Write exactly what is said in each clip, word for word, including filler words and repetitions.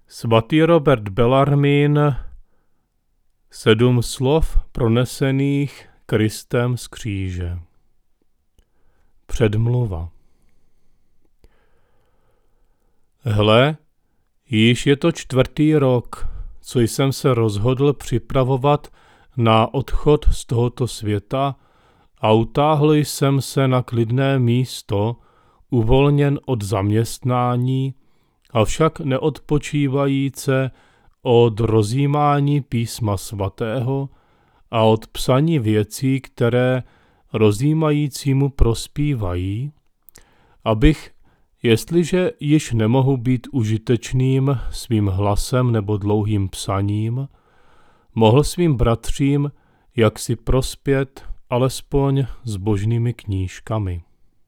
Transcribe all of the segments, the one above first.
Svatý Robert Bellarmín, sedm slov pronesených Kristem z kříže. Předmluva. Hle, již je to čtvrtý rok, co jsem se rozhodl připravovat na odchod z tohoto světa a utáhl jsem se na klidné místo, uvolněn od zaměstnání, avšak neodpočívajíce od rozjímání písma svatého a od psaní věcí, které rozjímajícímu prospívají, abych, jestliže již nemohu být užitečným svým hlasem nebo dlouhým psaním, mohl svým bratřím jaksi prospět alespoň zbožnými knížkami.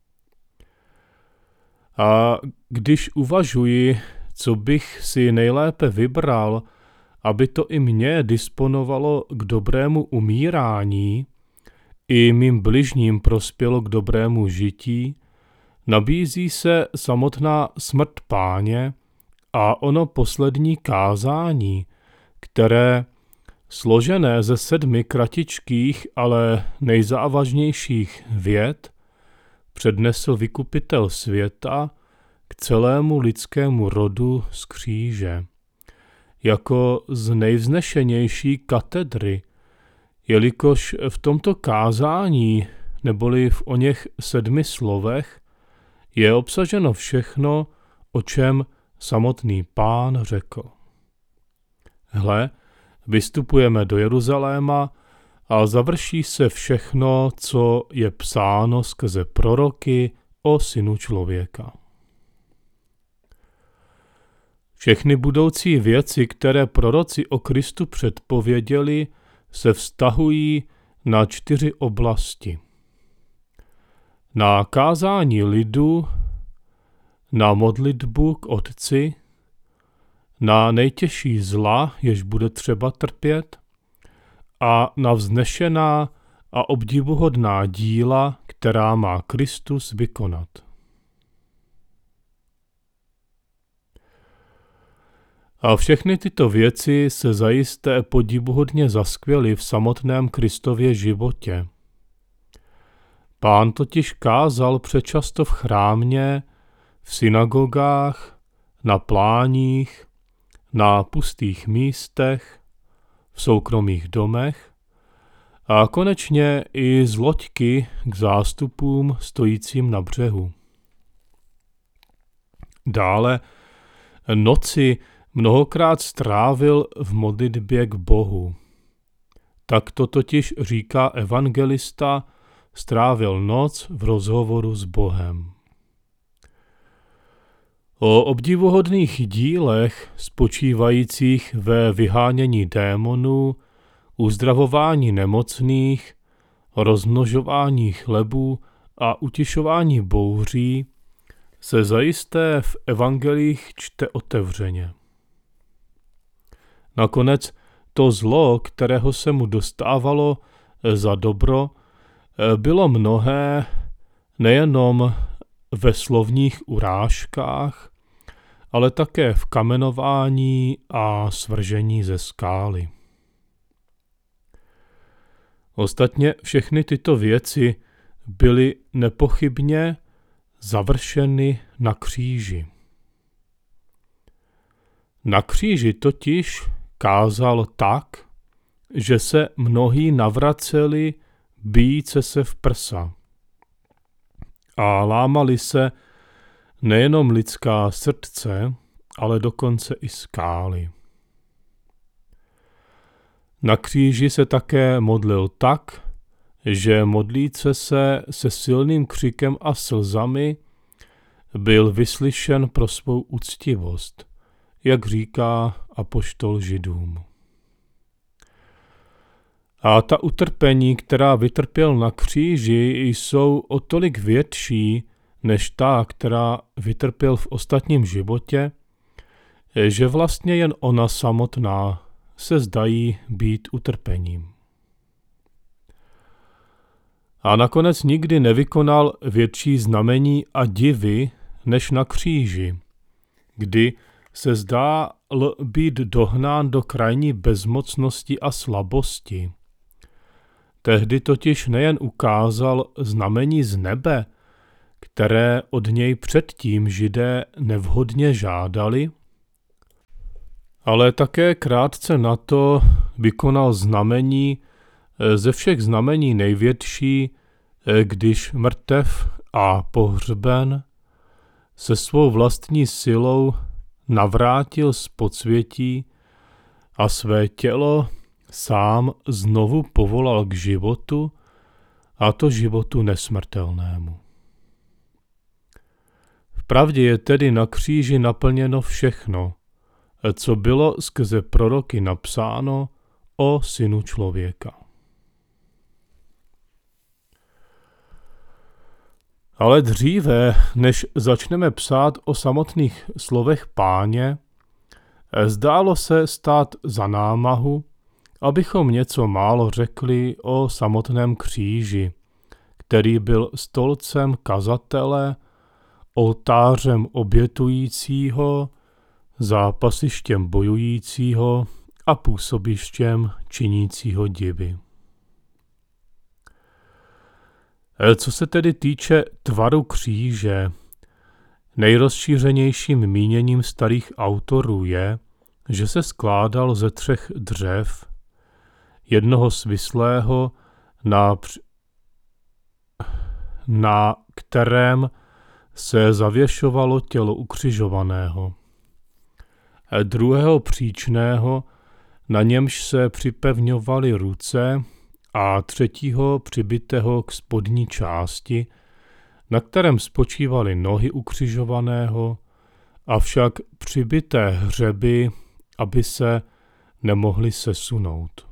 A když uvažuji, co bych si nejlépe vybral, aby to i mně disponovalo k dobrému umírání, i mým bližním prospělo k dobrému žití, nabízí se samotná smrt Páně a ono poslední kázání, které, složené ze sedmi kratičkých, ale nejzávažnějších vět, přednesl vykupitel světa k celému lidskému rodu z kříže, jako z nejvznešenější katedry, jelikož v tomto kázání, neboli v oněch sedmi slovech, je obsaženo všechno, o čem samotný Pán řekl. Hle, vystupujeme do Jeruzaléma a završí se všechno, co je psáno skrze proroky o Synu člověka. Všechny budoucí věci, které proroci o Kristu předpověděli, se vztahují na čtyři oblasti. Na kázání lidu, na modlitbu k Otci, na nejtěžší zla, jež bude třeba trpět, a na vznešená a obdivuhodná díla, která má Kristus vykonat. A všechny tyto věci se zajisté podivuhodně zaskvěly v samotném Kristově životě. Pán totiž kázal přečasto v chrámě, v synagogách, na pláních, na pustých místech, v soukromých domech a konečně i z loďky k zástupům stojícím na břehu. Dále noci mnohokrát strávil v modlitbě k Bohu. Tak to totiž říká evangelista, strávil noc v rozhovoru s Bohem. O obdivuhodných dílech spočívajících ve vyhánění démonů, uzdravování nemocných, rozmnožování chlebů a utišování bouří se zajisté v evangelích čte otevřeně. Nakonec to zlo, kterého se mu dostávalo za dobro, bylo mnohé nejenom ve slovních urážkách, ale také v kamenování a svržení ze skály. Ostatně všechny tyto věci byly nepochybně završeny na kříži. Na kříži totiž kázal tak, že se mnohí navraceli bíjíce se v prsa a lámali se nejenom lidská srdce, ale dokonce i skály. Na kříži se také modlil tak, že modlíce se se silným křikem a slzami byl vyslyšen pro svou úctivost, jak říká apoštol Židům. A ta utrpení, která vytrpěl na kříži, jsou o tolik větší než ta, která vytrpěl v ostatním životě, že vlastně jen ona samotná se zdají být utrpením. A nakonec nikdy nevykonal větší znamení a divy než na kříži, kdy se zdá být dohnán do krajní bezmocnosti a slabosti. Tehdy totiž nejen ukázal znamení z nebe, které od něj předtím Židé nevhodně žádali, ale také krátce na to vykonal znamení, ze všech znamení největší, když mrtev a pohřben se svou vlastní silou navrátil z podsvětí a své tělo sám znovu povolal k životu, a to životu nesmrtelnému. Vpravdě je tedy na kříži naplněno všechno, co bylo skrze proroky napsáno o Synu člověka. Ale dříve, než začneme psát o samotných slovech Páně, zdálo se stát za námahu, abychom něco málo řekli o samotném kříži, který byl stolcem kazatele, oltářem obětujícího, zápasištěm bojujícího a působištěm činícího divy. Co se tedy týče tvaru kříže, nejrozšířenějším míněním starých autorů je, že se skládal ze třech dřev, jednoho svislého, na, na kterém se zavěšovalo tělo ukřižovaného, druhého příčného, na němž se připevňovaly ruce, a třetího přibitého k spodní části, na kterém spočívaly nohy ukřižovaného, avšak přibité hřeby, aby se nemohly sesunout.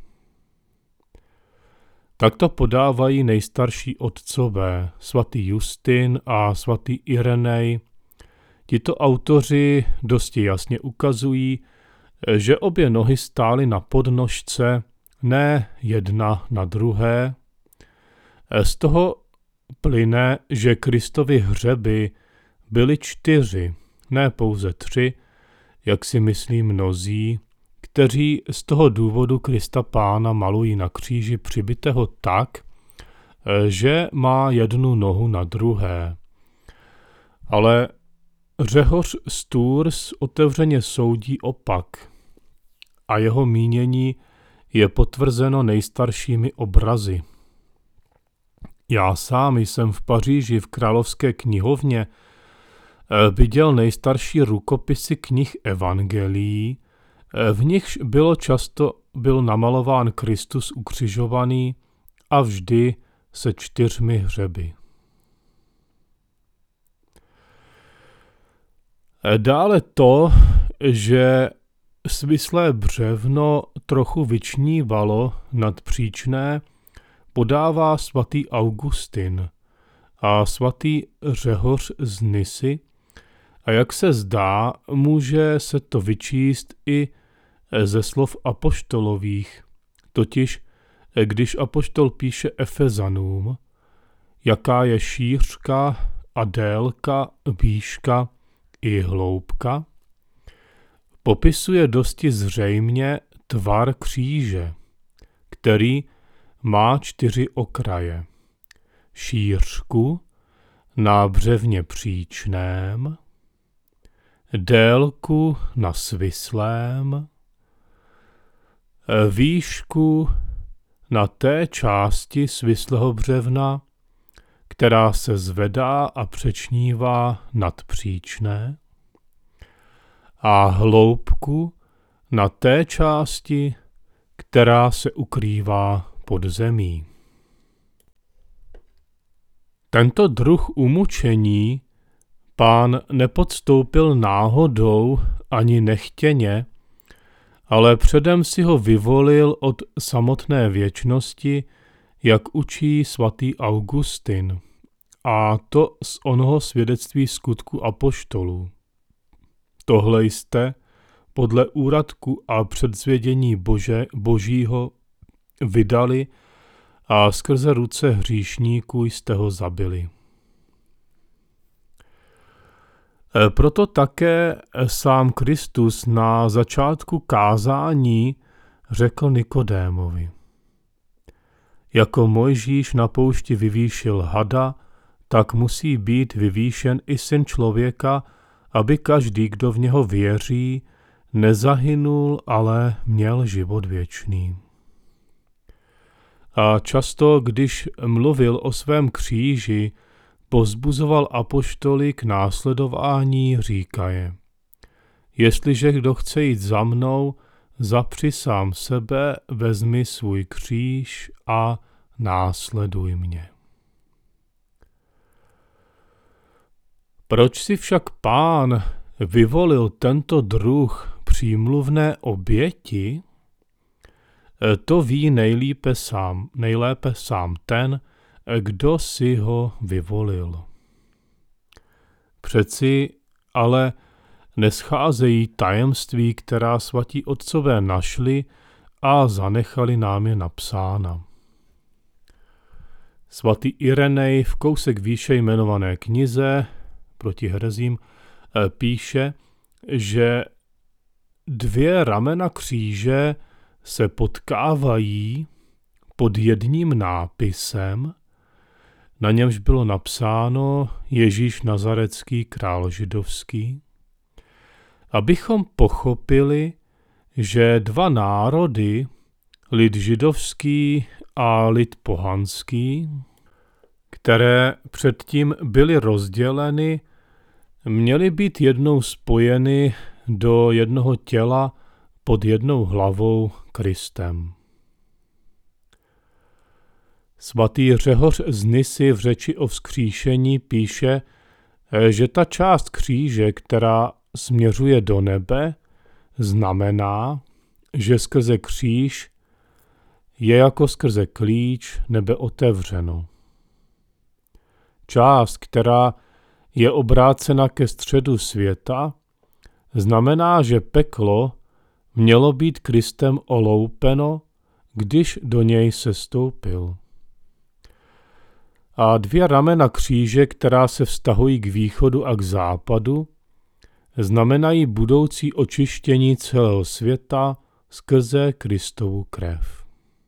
Takto podávají nejstarší otcové, svatý Justin a svatý Irenej. Tito autoři dosti jasně ukazují, že obě nohy stály na podnožce, ne jedna na druhé. Z toho plyne, že Kristovy hřeby byly čtyři, ne pouze tři, jak si myslí mnozí, kteří z toho důvodu Krista Pána malují na kříži přibitého tak, že má jednu nohu na druhé. Ale Řehoř z Tours otevřeně soudí opak a jeho mínění je potvrzeno nejstaršími obrazy. Já sám jsem v Paříži v Královské knihovně viděl nejstarší rukopisy knih evangelií, v nichž bylo často byl namalován Kristus ukřižovaný a vždy se čtyřmi hřeby. Dále to, že svislé břevno trochu vyčnívalo nad příčné, podává svatý Augustin a svatý Řehoř z Nysy, a jak se zdá, může se to vyčíst i ze slov apoštolových, totiž když apoštol píše Efezanům, jaká je šířka a délka, výška i hloubka, popisuje dosti zřejmě tvar kříže, který má čtyři okraje. Šířku na břevně příčném, délku na svislém, výšku na té části svislého břevna, která se zvedá a přečnívá nad příčné, a hloubku na té části, která se ukrývá pod zemí. Tento druh umučení Pán nepodstoupil náhodou ani nechtěně, ale předem si ho vyvolil od samotné věčnosti, jak učí svatý Augustin, a to z onoho svědectví skutku apoštolů. Tohle jste podle úradku a předzvědění Bože, Božího vydali a skrze ruce hříšníků jste ho zabili. Proto také sám Kristus na začátku kázání řekl Nikodémovi: jako Mojžíš na poušti vyvýšil hada, tak musí být vyvýšen i Syn člověka, aby každý, kdo v něho věří, nezahynul, ale měl život věčný. A často, když mluvil o svém kříži, povzbuzoval apoštoly k následování, říkaje: jestliže kdo chce jít za mnou, zapři sám sebe, vezmi svůj kříž a následuj mě. Proč si však Pán vyvolil tento druh přímluvné oběti? To ví nejlépe sám, nejlépe sám ten, kdo si ho vyvolil. Přeci ale nescházejí tajemství, která svatí otcové našli a zanechali nám je napsána. Svatý Irenej v kousek výše jmenované knize proti herezím píše, že dvě ramena kříže se potkávají pod jedním nápisem, na němž bylo napsáno Ježíš Nazarecký, král židovský, abychom pochopili, že dva národy, lid židovský a lid pohanský, které předtím byly rozděleny, měly být jednou spojeny do jednoho těla pod jednou hlavou Kristem. Svatý Řehoř z Nysy v řeči o vzkříšení píše, že ta část kříže, která směřuje do nebe, znamená, že skrze kříž je jako skrze klíč nebe otevřeno. Část, která je obrácena ke středu světa, znamená, že peklo mělo být Kristem oloupeno, když do něj sestoupil. A dvě ramena kříže, která se vztahují k východu a k západu, znamenají budoucí očištění celého světa skrze Kristovu krev.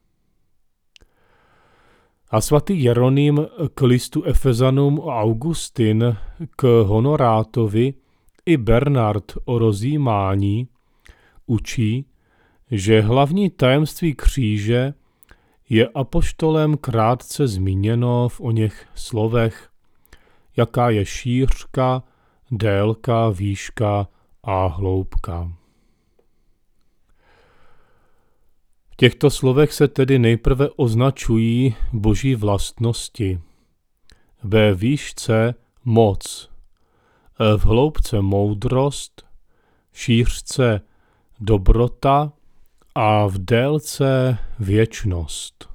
A svatý Jeroným k listu Efezanům a Augustin k Honorátovi i Bernard o rozjímání učí, že hlavní tajemství kříže je apoštolem krátce zmíněno v oněch slovech, jaká je šířka, délka, výška a hloubka. V těchto slovech se tedy nejprve označují boží vlastnosti. Ve výšce moc, v hloubce moudrost, v šířce dobrota a v délce věčnost.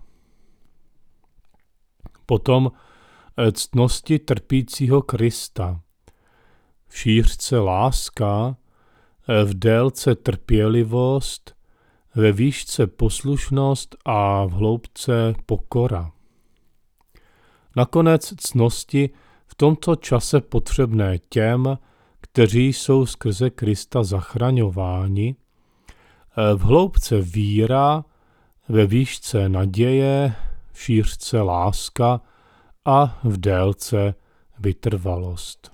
Potom ctnosti trpícího Krista, v šířce láska, v délce trpělivost, ve výšce poslušnost a v hloubce pokora. Nakonec ctnosti v tomto čase potřebné těm, kteří jsou skrze Krista zachraňováni, v hloubce víra, ve výšce naděje, v šířce láska a v délce vytrvalost.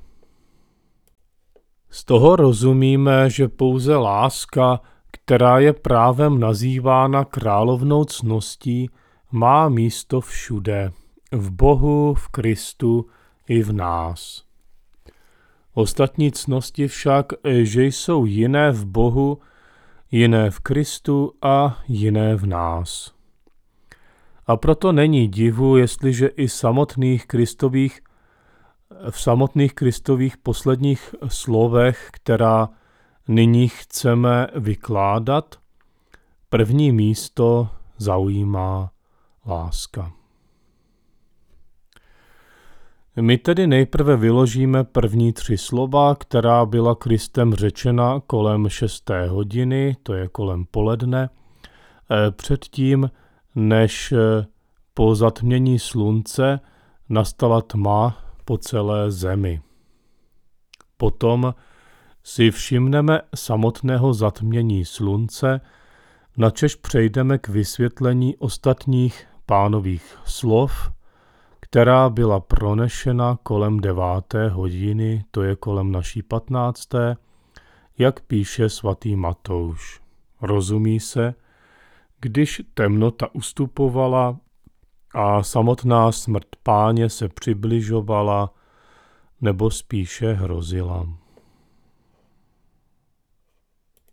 Z toho rozumíme, že pouze láska, která je právem nazývána královnou ctností, má místo všude, v Bohu, v Kristu i v nás. Ostatní ctnosti však, že jsou jiné v Bohu, jiné v Kristu a jiné v nás. A proto není divu, jestliže i samotných Kristových, v samotných Kristových posledních slovech, která nyní chceme vykládat, první místo zaujímá láska. My tedy nejprve vyložíme první tři slova, která byla Kristem řečena kolem šesté hodiny, to je kolem poledne, předtím, než po zatmění slunce nastala tma po celé zemi. Potom si všimneme samotného zatmění slunce, načež přejdeme k vysvětlení ostatních Pánových slov, která byla pronešena kolem deváté hodiny, to je kolem naší patnácté, jak píše svatý Matouš. Rozumí se, když temnota ustupovala a samotná smrt Páně se přibližovala, nebo spíše hrozila.